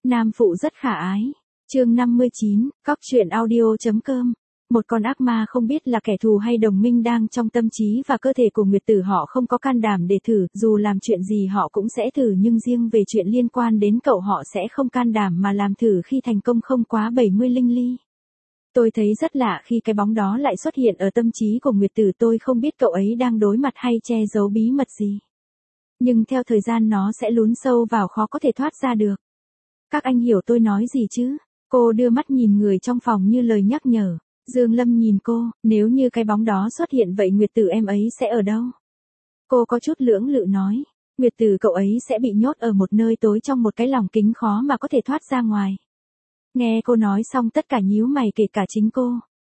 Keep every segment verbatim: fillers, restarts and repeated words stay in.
Nam phụ rất khả ái. Chương năm mươi chín, Cóc truyện audio.com. Một con ác ma không biết là kẻ thù hay đồng minh đang trong tâm trí và cơ thể của Nguyệt Tử, họ không có can đảm để thử, dù làm chuyện gì họ cũng sẽ thử, nhưng riêng về chuyện liên quan đến cậu họ sẽ không can đảm mà làm thử khi thành công không quá bảy mươi linh ly. Tôi thấy rất lạ khi cái bóng đó lại xuất hiện ở tâm trí của Nguyệt Tử, tôi không biết cậu ấy đang đối mặt hay che giấu bí mật gì. Nhưng theo thời gian nó sẽ lún sâu vào, khó có thể thoát ra được. Các anh hiểu tôi nói gì chứ? Cô đưa mắt nhìn người trong phòng như lời nhắc nhở. Dương Lâm nhìn cô, nếu như cái bóng đó xuất hiện vậy Nguyệt Tử em ấy sẽ ở đâu? Cô có chút lưỡng lự nói. Nguyệt Tử cậu ấy sẽ bị nhốt ở một nơi tối trong một cái lồng kính khó mà có thể thoát ra ngoài. Nghe cô nói xong tất cả nhíu mày, kể cả chính cô.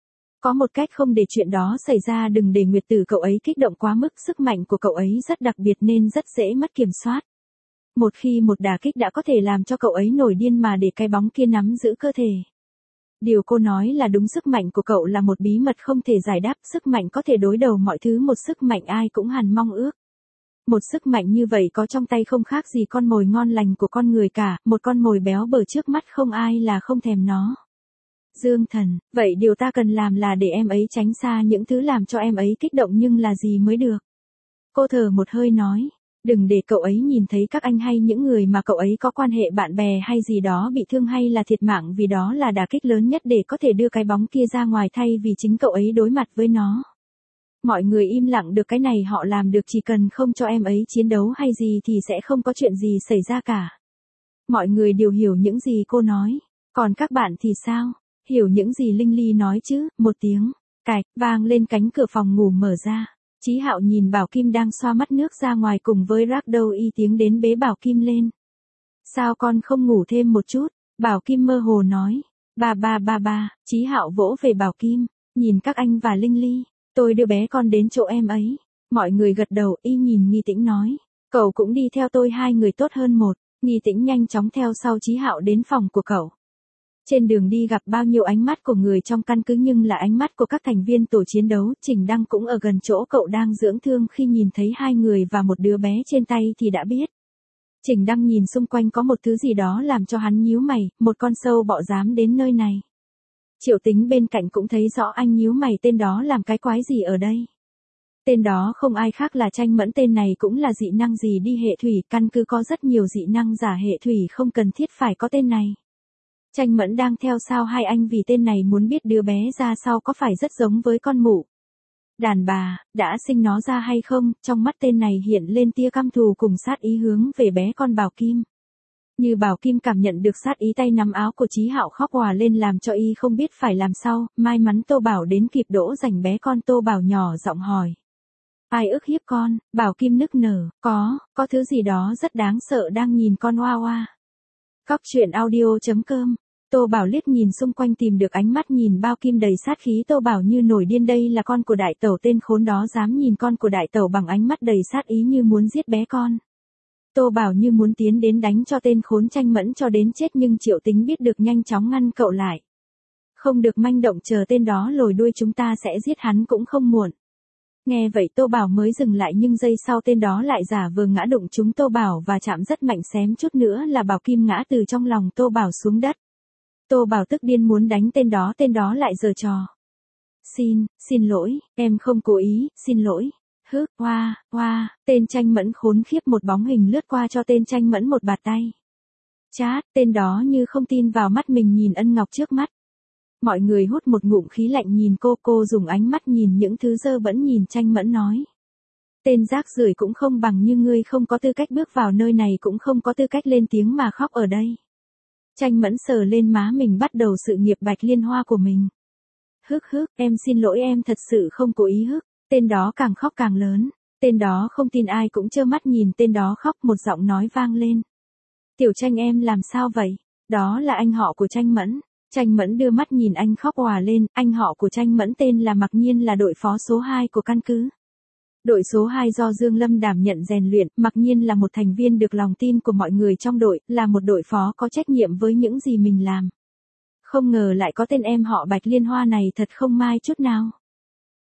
Có một cách không để chuyện đó xảy ra, đừng để Nguyệt Tử cậu ấy kích động quá mức, sức mạnh của cậu ấy rất đặc biệt nên rất dễ mất kiểm soát. Một khi một đả kích đã có thể làm cho cậu ấy nổi điên, mà để cái bóng kia nắm giữ cơ thể. Điều cô nói là đúng, sức mạnh của cậu là một bí mật không thể giải đáp, sức mạnh có thể đối đầu mọi thứ, một sức mạnh ai cũng hằn mong ước. Một sức mạnh như vậy có trong tay không khác gì con mồi ngon lành của con người cả, một con mồi béo bở trước mắt không ai là không thèm nó. Dương Thần, vậy điều ta cần làm là để em ấy tránh xa những thứ làm cho em ấy kích động, nhưng là gì mới được? Cô thở một hơi nói. Đừng để cậu ấy nhìn thấy các anh hay những người mà cậu ấy có quan hệ bạn bè hay gì đó bị thương hay là thiệt mạng, vì đó là đả kích lớn nhất để có thể đưa cái bóng kia ra ngoài, thay vì chính cậu ấy đối mặt với nó. Mọi người im lặng được, cái này họ làm được, chỉ cần không cho em ấy chiến đấu hay gì thì sẽ không có chuyện gì xảy ra cả. Mọi người đều hiểu những gì cô nói. Còn các bạn thì sao? Hiểu những gì Linh Ly nói chứ? Một tiếng cạch vang lên, cánh cửa phòng ngủ mở ra. Chí Hạo nhìn Bảo Kim đang xoa mắt nước ra ngoài cùng với Rác Đâu Y tiếng đến bế Bảo Kim lên. Sao con không ngủ thêm một chút? Bảo Kim mơ hồ nói. Ba ba ba ba, Chí Hạo vỗ về Bảo Kim, nhìn các anh và Linh Ly, tôi đưa bé con đến chỗ em ấy. Mọi người gật đầu. Y nhìn Nghi Tĩnh nói, cậu cũng đi theo tôi, hai người tốt hơn một. Nghi Tĩnh nhanh chóng theo sau Chí Hạo đến phòng của cậu. Trên đường đi gặp bao nhiêu ánh mắt của người trong căn cứ, nhưng là ánh mắt của các thành viên tổ chiến đấu. Trình Đăng cũng ở gần chỗ cậu đang dưỡng thương, khi nhìn thấy hai người và một đứa bé trên tay thì đã biết. Trình Đăng nhìn xung quanh, có một thứ gì đó làm cho hắn nhíu mày, một con sâu bọ dám đến nơi này. Triệu Tính bên cạnh cũng thấy rõ, anh nhíu mày, tên đó làm cái quái gì ở đây? Tên đó không ai khác là Tranh Mẫn, tên này cũng là dị năng gì đi hệ thủy, căn cứ có rất nhiều dị năng giả hệ thủy, không cần thiết phải có tên này. Tranh Mẫn đang theo sao hai anh vì tên này muốn biết đứa bé ra sau có phải rất giống với con mụ đàn bà đã sinh nó ra hay không. Trong mắt tên này hiện lên tia căm thù cùng sát ý hướng về bé con Bảo Kim. Như Bảo Kim cảm nhận được sát ý, tay nắm áo của Chí Hạo khóc òa lên làm cho y không biết phải làm sao. May mắn Tô Bảo đến kịp dỗ dành bé con. Tô Bảo nhỏ giọng hỏi, ai ức hiếp con? Bảo Kim nức nở, có, có thứ gì đó rất đáng sợ đang nhìn con oa oa. Cóc truyện audio.com. Tô Bảo liếc nhìn xung quanh, tìm được ánh mắt nhìn Bao Kim đầy sát khí. Tô Bảo như nổi điên, đây là con của đại tẩu, tên khốn đó dám nhìn con của đại tẩu bằng ánh mắt đầy sát ý như muốn giết bé con. Tô Bảo như muốn tiến đến đánh cho tên khốn Tranh Mẫn cho đến chết, nhưng Triệu Tính biết được nhanh chóng ngăn cậu lại. Không được manh động, chờ tên đó lồi đuôi chúng ta sẽ giết hắn cũng không muộn. Nghe vậy Tô Bảo mới dừng lại, nhưng giây sau tên đó lại giả vờ ngã đụng trúng Tô Bảo và chạm rất mạnh, xém chút nữa là Bảo Kim ngã từ trong lòng Tô Bảo xuống đất. Tô Bảo tức điên muốn đánh tên đó, tên đó lại giở trò. Xin, xin lỗi, em không cố ý, xin lỗi. Hứ, hoa, hoa, tên Tranh Mẫn khốn khiếp, một bóng hình lướt qua cho tên Tranh Mẫn một bạt tay. Chát, tên đó như không tin vào mắt mình nhìn Ân Ngọc trước mắt. Mọi người hút một ngụm khí lạnh nhìn cô, cô dùng ánh mắt nhìn những thứ dơ bẩn nhìn Tranh Mẫn nói. Tên rác rưởi cũng không bằng như ngươi, không có tư cách bước vào nơi này, cũng không có tư cách lên tiếng mà khóc ở đây. Tranh Mẫn sờ lên má mình, bắt đầu sự nghiệp Bạch Liên Hoa của mình. Hức hức, em xin lỗi, em thật sự không cố ý. Hức, tên đó càng khóc càng lớn. Tên đó không tin, ai cũng trơ mắt nhìn tên đó khóc. Một giọng nói vang lên. Tiểu Tranh, em làm sao vậy? Đó là anh họ của Tranh Mẫn. Tranh Mẫn đưa mắt nhìn anh khóc òa lên. Anh họ của Tranh Mẫn tên là Mặc Nhiên, là đội phó số hai của căn cứ. Đội số hai do Dương Lâm đảm nhận rèn luyện. Mặc Nhiên là một thành viên được lòng tin của mọi người trong đội, là một đội phó có trách nhiệm với những gì mình làm. Không ngờ lại có tên em họ Bạch Liên Hoa này, thật không mai chút nào.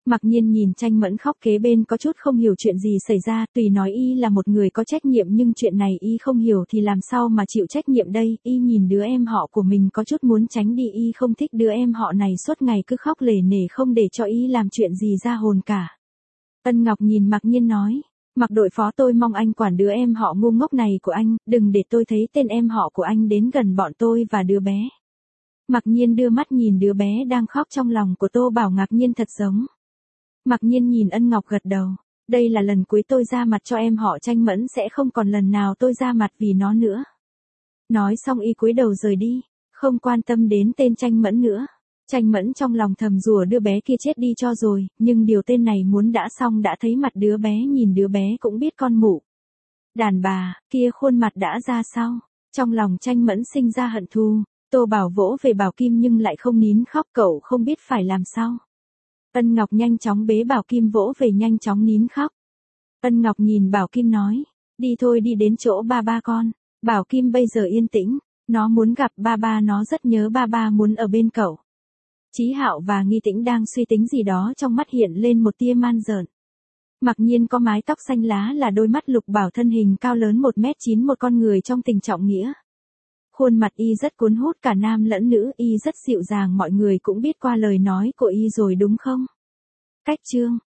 Mặc Nhiên nhìn Tranh Mẫn khóc kế bên có chút không hiểu chuyện gì xảy ra, tùy nói y là một người có trách nhiệm nhưng chuyện này y không hiểu thì làm sao mà chịu trách nhiệm đây, y nhìn đứa em họ của mình có chút muốn tránh đi, y không thích đứa em họ này suốt ngày cứ khóc lể nể không để cho y làm chuyện gì ra hồn cả. Ân Ngọc nhìn Mặc Nhiên nói, Mặc đội phó tôi mong anh quản đứa em họ ngu ngốc này của anh, đừng để tôi thấy tên em họ của anh đến gần bọn tôi và đứa bé. Mặc Nhiên đưa mắt nhìn đứa bé đang khóc trong lòng của Tô Bảo ngạc nhiên thật giống. Mặc Nhiên nhìn Ân Ngọc gật đầu, đây là lần cuối tôi ra mặt cho em họ Tranh Mẫn, sẽ không còn lần nào tôi ra mặt vì nó nữa. Nói xong y cúi đầu rời đi, không quan tâm đến tên Tranh Mẫn nữa. Tranh Mẫn trong lòng thầm rủa đứa bé kia chết đi cho rồi, nhưng điều tên này muốn đã xong đã thấy mặt đứa bé, nhìn đứa bé cũng biết con mụ. Đàn bà, kia khuôn mặt đã ra sao? Trong lòng Tranh Mẫn sinh ra hận thù, Tô Bảo vỗ về Bảo Kim nhưng lại không nín khóc, cậu không biết phải làm sao. Ân Ngọc nhanh chóng bế Bảo Kim vỗ về, nhanh chóng nín khóc. Ân Ngọc nhìn Bảo Kim nói, đi thôi, đi đến chỗ ba ba con. Bảo Kim bây giờ yên tĩnh, nó muốn gặp ba ba, nó rất nhớ ba ba, muốn ở bên cậu. Chí Hạo và Nghi Tĩnh đang suy tính gì đó, trong mắt hiện lên một tia man dợn. Mặc Nhiên có mái tóc xanh lá, là đôi mắt lục bảo, thân hình cao lớn một mét chín, một con người trong tình trọng nghĩa. Khuôn mặt y rất cuốn hút cả nam lẫn nữ, y rất dịu dàng, mọi người cũng biết qua lời nói của y rồi đúng không? Cách chương